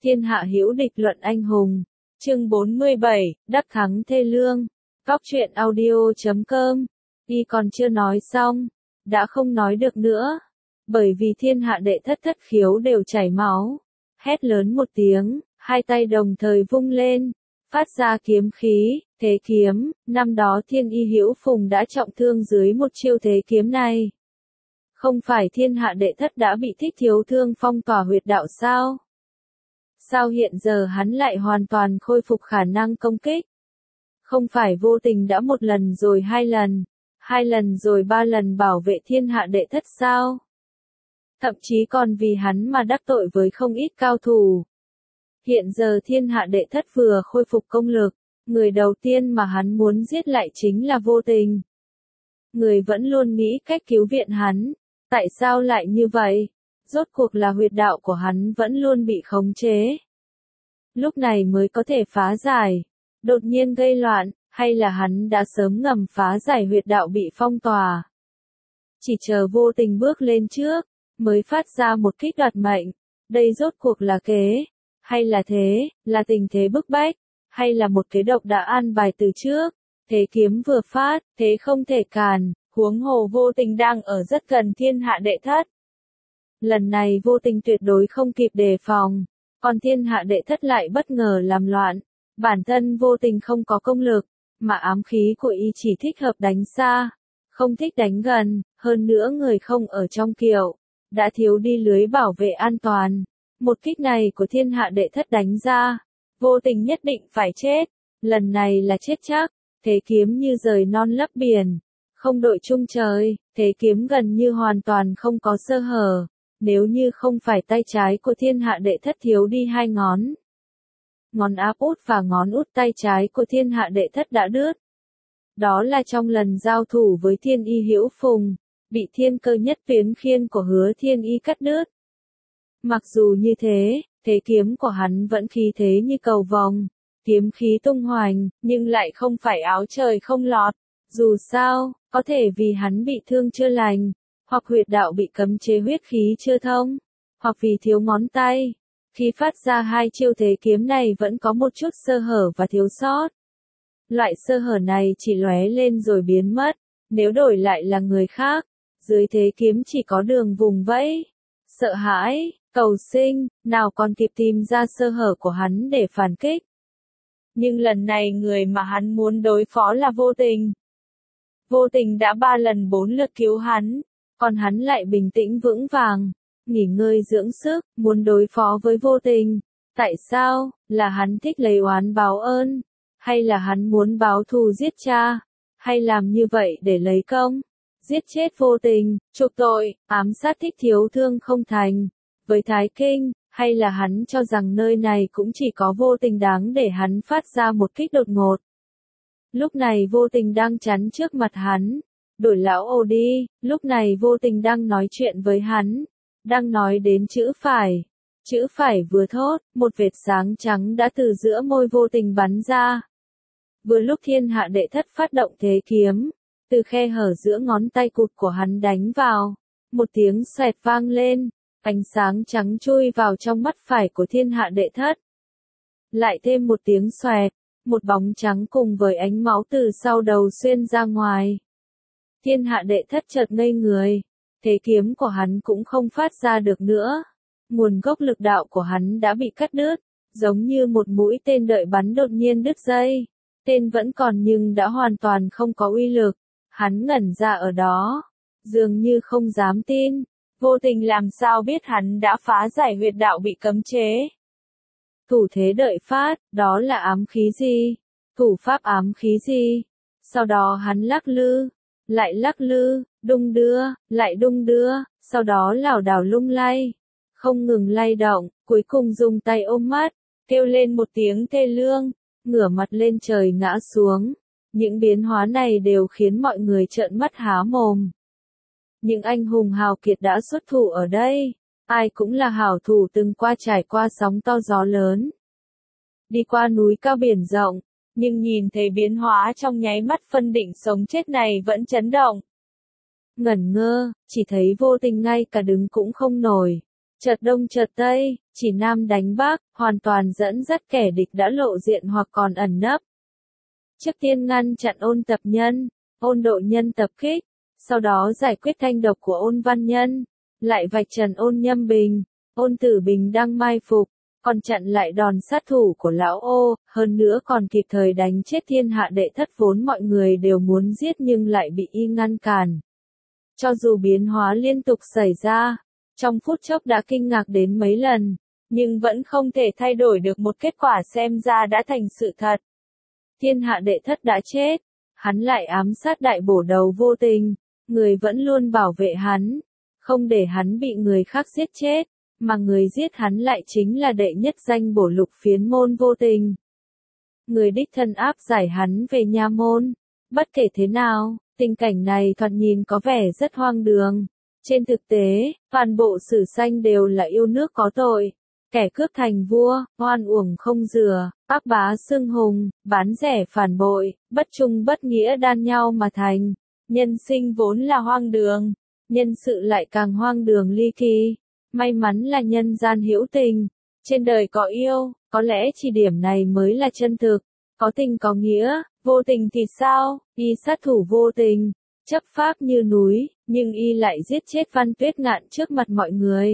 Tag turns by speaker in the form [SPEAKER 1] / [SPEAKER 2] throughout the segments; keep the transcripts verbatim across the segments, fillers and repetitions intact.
[SPEAKER 1] Thiên hạ hữu địch luận anh hùng. Chương bốn mươi bảy, đắc thắng thê lương. Cóc truyện audio chấm com. Y còn chưa nói xong, đã không nói được nữa, bởi vì thiên hạ đệ thất thất khiếu đều chảy máu. Hét lớn một tiếng, hai tay đồng thời vung lên, phát ra kiếm khí, thế kiếm, năm đó Thiên Y Hữu Phùng đã trọng thương dưới một chiêu thế kiếm này. Không phải thiên hạ đệ thất đã bị Thích Thiếu Thương phong tỏa huyệt đạo sao? Sao hiện giờ hắn lại hoàn toàn khôi phục khả năng công kích? Không phải vô tình đã một lần rồi hai lần, hai lần rồi ba lần bảo vệ thiên hạ đệ thất sao? Thậm chí còn vì hắn mà đắc tội với không ít cao thủ. Hiện giờ thiên hạ đệ thất vừa khôi phục công lực, người đầu tiên mà hắn muốn giết lại chính là vô tình. Người vẫn luôn nghĩ cách cứu viện hắn, tại sao lại như vậy? Rốt cuộc là huyệt đạo của hắn vẫn luôn bị khống chế. Lúc này mới có thể phá giải, đột nhiên gây loạn, hay là hắn đã sớm ngầm phá giải huyệt đạo bị phong tỏa. Chỉ chờ vô tình bước lên trước, mới phát ra một kích đoạt mệnh. Đây rốt cuộc là kế, hay là thế, là tình thế bức bách, hay là một kế độc đã an bài từ trước. Thế kiếm vừa phát, thế không thể cản, huống hồ vô tình đang ở rất gần thiên hạ đệ thất. Lần này vô tình tuyệt đối không kịp đề phòng, còn thiên hạ đệ thất lại bất ngờ làm loạn. Bản thân vô tình không có công lực, mà ám khí của y chỉ thích hợp đánh xa, không thích đánh gần, hơn nữa người không ở trong kiệu, đã thiếu đi lưới bảo vệ an toàn. Một kích này của thiên hạ đệ thất đánh ra, vô tình nhất định phải chết, lần này là chết chắc. Thế kiếm như rời non lấp biển, không đội chung trời, thế kiếm gần như hoàn toàn không có sơ hở. Nếu như không phải tay trái của thiên hạ đệ thất thiếu đi hai ngón, ngón áp út và ngón út tay trái của thiên hạ đệ thất đã đứt. Đó là trong lần giao thủ với Thiên Y Hữu Phùng, bị thiên cơ nhất phiến khiên của Hứa Thiên Y cắt đứt. Mặc dù như thế, thế kiếm của hắn vẫn khí thế như cầu vồng, kiếm khí tung hoành, nhưng lại không phải áo trời không lọt. Dù sao, có thể vì hắn bị thương chưa lành, hoặc huyệt đạo bị cấm chế huyết khí chưa thông, hoặc vì thiếu ngón tay. Khi phát ra hai chiêu thế kiếm này vẫn có một chút sơ hở và thiếu sót. Loại sơ hở này chỉ lóe lên rồi biến mất, nếu đổi lại là người khác, dưới thế kiếm chỉ có đường vùng vẫy, sợ hãi, cầu sinh, nào còn kịp tìm ra sơ hở của hắn để phản kích. Nhưng lần này người mà hắn muốn đối phó là vô tình. Vô tình đã ba lần bốn lượt cứu hắn, còn hắn lại bình tĩnh vững vàng, nghỉ ngơi dưỡng sức, muốn đối phó với vô tình. Tại sao? Là hắn thích lấy oán báo ơn? Hay là hắn muốn báo thù giết cha? Hay làm như vậy để lấy công? Giết chết vô tình, chuộc tội, ám sát Thích Thiếu Thương không thành. Với Thái Kinh, hay là hắn cho rằng nơi này cũng chỉ có vô tình đáng để hắn phát ra một kích đột ngột. Lúc này vô tình đang chắn trước mặt hắn. Đổi lão ồ đi, lúc này vô tình đang nói chuyện với hắn. Đang nói đến chữ phải. Chữ phải vừa thốt, một vệt sáng trắng đã từ giữa môi vô tình bắn ra. Vừa lúc thiên hạ đệ thất phát động thế kiếm, từ khe hở giữa ngón tay cụt của hắn đánh vào. Một tiếng xoẹt vang lên, ánh sáng trắng chui vào trong mắt phải của thiên hạ đệ thất. Lại thêm một tiếng xoẹt, một bóng trắng cùng với ánh máu từ sau đầu xuyên ra ngoài. Thiên hạ đệ thất chợt ngây người, thế kiếm của hắn cũng không phát ra được nữa. Nguồn gốc lực đạo của hắn đã bị cắt đứt, giống như một mũi tên đợi bắn đột nhiên đứt dây. Tên vẫn còn nhưng đã hoàn toàn không có uy lực. Hắn ngẩn ra ở đó, dường như không dám tin. Vô tình làm sao biết hắn đã phá giải huyệt đạo bị cấm chế? Thủ thế đợi phát, đó là ám khí gì? Thủ pháp ám khí gì? Sau đó hắn lắc lư, lại lắc lư, đung đưa, lại đung đưa, sau đó lảo đảo lung lay, không ngừng lay động, cuối cùng dùng tay ôm mắt, kêu lên một tiếng thê lương, ngửa mặt lên trời ngã xuống. Những biến hóa này đều khiến mọi người trợn mắt há mồm. Những anh hùng hào kiệt đã xuất thủ ở đây, ai cũng là hảo thủ từng qua trải qua sóng to gió lớn, đi qua núi cao biển rộng, nhưng nhìn thấy biến hóa trong nháy mắt phân định sống chết này vẫn chấn động. Ngẩn ngơ, chỉ thấy vô tình ngay cả đứng cũng không nổi, Chợt đông chợt tây, chỉ nam đánh bắc, hoàn toàn dẫn dắt kẻ địch đã lộ diện hoặc còn ẩn nấp. Trước tiên ngăn chặn Ôn Tập Nhân, Ôn Độ Nhân tập kích, sau đó giải quyết thanh độc của Ôn Văn Nhân, lại vạch trần Ôn Nhâm Bình, Ôn Tử Bình đang mai phục, còn chặn lại đòn sát thủ của lão Ô, hơn nữa còn kịp thời đánh chết thiên hạ đệ thất vốn mọi người đều muốn giết nhưng lại bị y ngăn cản. Cho dù biến hóa liên tục xảy ra, trong phút chốc đã kinh ngạc đến mấy lần, nhưng vẫn không thể thay đổi được một kết quả xem ra đã thành sự thật. Thiên hạ đệ thất đã chết, hắn lại ám sát Đại Bổ Đầu Vô Tình, người vẫn luôn bảo vệ hắn, không để hắn bị người khác giết chết, mà người giết hắn lại chính là đệ nhất danh bổ lục phiến môn Vô Tình. Người đích thân áp giải hắn về nha môn. Bất kể thế nào, tình cảnh này thoạt nhìn có vẻ rất hoang đường. Trên thực tế, toàn bộ sử sanh đều là yêu nước có tội. Kẻ cướp thành vua, oan uổng không dừa, ác bá xưng hùng, bán rẻ phản bội, bất trung bất nghĩa đan nhau mà thành. Nhân sinh vốn là hoang đường, nhân sự lại càng hoang đường ly kỳ. May mắn là nhân gian hữu tình, trên đời có yêu, có lẽ chỉ điểm này mới là chân thực. Có tình có nghĩa, vô tình thì sao, y sát thủ vô tình, chấp pháp như núi, nhưng y lại giết chết Văn Tuyết Ngạn trước mặt mọi người.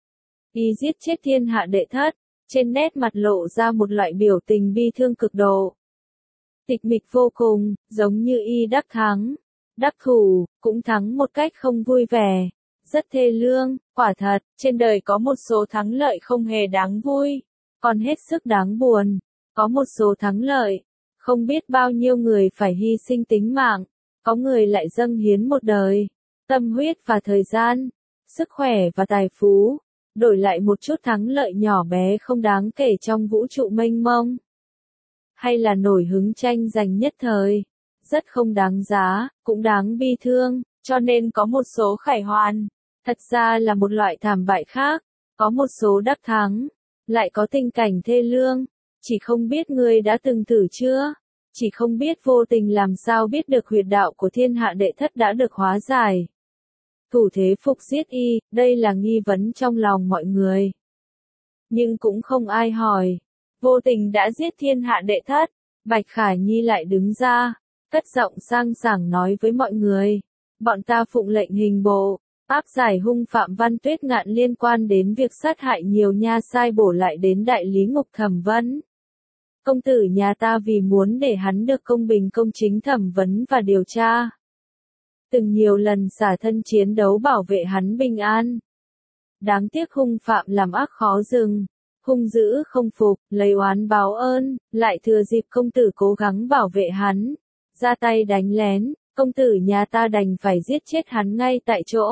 [SPEAKER 1] Y giết chết thiên hạ đệ thất, trên nét mặt lộ ra một loại biểu tình bi thương cực độ. Tịch mịch vô cùng, giống như y đắc thắng, đắc thủ, cũng thắng một cách không vui vẻ. Rất thê lương, quả thật, trên đời có một số thắng lợi không hề đáng vui, còn hết sức đáng buồn. Có một số thắng lợi, không biết bao nhiêu người phải hy sinh tính mạng, có người lại dâng hiến một đời, tâm huyết và thời gian, sức khỏe và tài phú, đổi lại một chút thắng lợi nhỏ bé không đáng kể trong vũ trụ mênh mông. Hay là nổi hứng tranh giành nhất thời, rất không đáng giá, cũng đáng bi thương, cho nên có một số khải hoàn, thật ra là một loại thảm bại khác, có một số đắc thắng, lại có tình cảnh thê lương, chỉ không biết ngươi đã từng thử chưa, chỉ không biết vô tình làm sao biết được huyệt đạo của thiên hạ đệ thất đã được hóa giải. Thủ thế phục giết y, đây là nghi vấn trong lòng mọi người. Nhưng cũng không ai hỏi, vô tình đã giết thiên hạ đệ thất, Bạch Khải Nhi lại đứng ra, cất giọng sang sảng nói với mọi người, bọn ta phụng lệnh hình bộ, áp giải hung phạm Văn Tuyết Ngạn liên quan đến việc sát hại nhiều nha sai bổ lại đến đại lý ngục thẩm vấn. Công tử nhà ta vì muốn để hắn được công bình công chính thẩm vấn và điều tra, từng nhiều lần xả thân chiến đấu bảo vệ hắn bình an. Đáng tiếc hung phạm làm ác khó dừng, hung dữ không phục, lấy oán báo ơn, lại thừa dịp công tử cố gắng bảo vệ hắn, ra tay đánh lén, công tử nhà ta đành phải giết chết hắn ngay tại chỗ.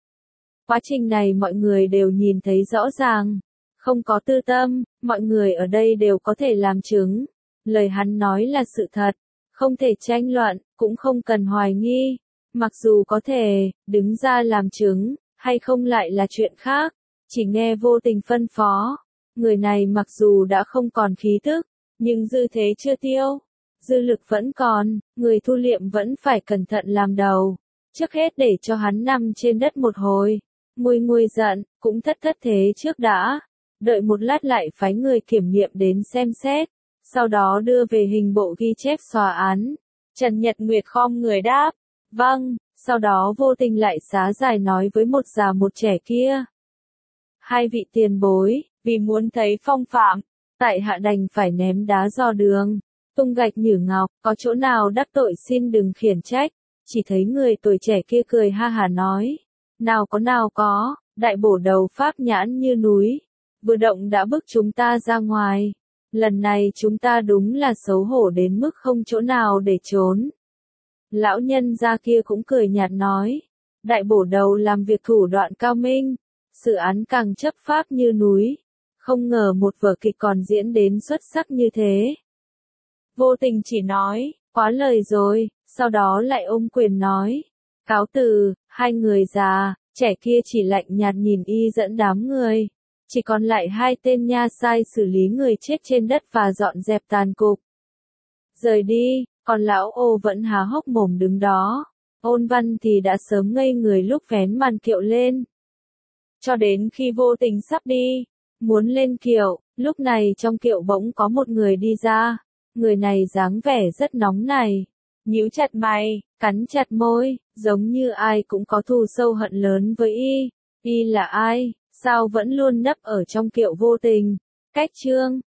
[SPEAKER 1] Quá trình này mọi người đều nhìn thấy rõ ràng, không có tư tâm, mọi người ở đây đều có thể làm chứng. Lời hắn nói là sự thật, không thể tranh luận, cũng không cần hoài nghi. Mặc dù có thể, đứng ra làm chứng, hay không lại là chuyện khác, chỉ nghe vô tình phân phó. Người này mặc dù đã không còn khí tức, nhưng dư thế chưa tiêu, dư lực vẫn còn, người thu liệm vẫn phải cẩn thận làm đầu. Trước hết để cho hắn nằm trên đất một hồi, nguôi nguôi giận, cũng thất thất thế trước đã. Đợi một lát lại phái người kiểm nghiệm đến xem xét, sau đó đưa về hình bộ ghi chép xóa án. Trần Nhật Nguyệt khom người đáp, vâng, sau đó vô tình lại xá dài nói với một già một trẻ kia. Hai vị tiền bối, vì muốn thấy phong phạm, tại hạ đành phải ném đá dò đường, tung gạch nhử ngọc, có chỗ nào đắc tội xin đừng khiển trách. Chỉ thấy người tuổi trẻ kia cười ha hà nói, nào có nào có, Đại Bổ Đầu pháp nhãn như núi, vừa động đã bức chúng ta ra ngoài. Lần này chúng ta đúng là xấu hổ đến mức không chỗ nào để trốn. Lão nhân gia kia cũng cười nhạt nói, Đại Bổ Đầu làm việc thủ đoạn cao minh, xử án càng chấp pháp như núi, không ngờ một vở kịch còn diễn đến xuất sắc như thế. Vô tình chỉ nói, quá lời rồi, sau đó lại ôm quyền nói, cáo từ. Hai người già, trẻ kia chỉ lạnh nhạt nhìn y dẫn đám người. Chỉ còn lại hai tên nha sai xử lý người chết trên đất và dọn dẹp tàn cục. Rời đi, còn lão Ô vẫn há hốc mồm đứng đó. Ôn Văn thì đã sớm ngây người lúc vén màn kiệu lên. cho đến khi vô tình sắp đi, muốn lên kiệu, lúc này trong kiệu bỗng có một người đi ra, người này dáng vẻ rất nóng này, nhíu chặt mày, cắn chặt môi, giống như ai cũng có thù sâu hận lớn với y. Y là ai, sao vẫn luôn nấp ở trong kiệu vô tình? Cách chương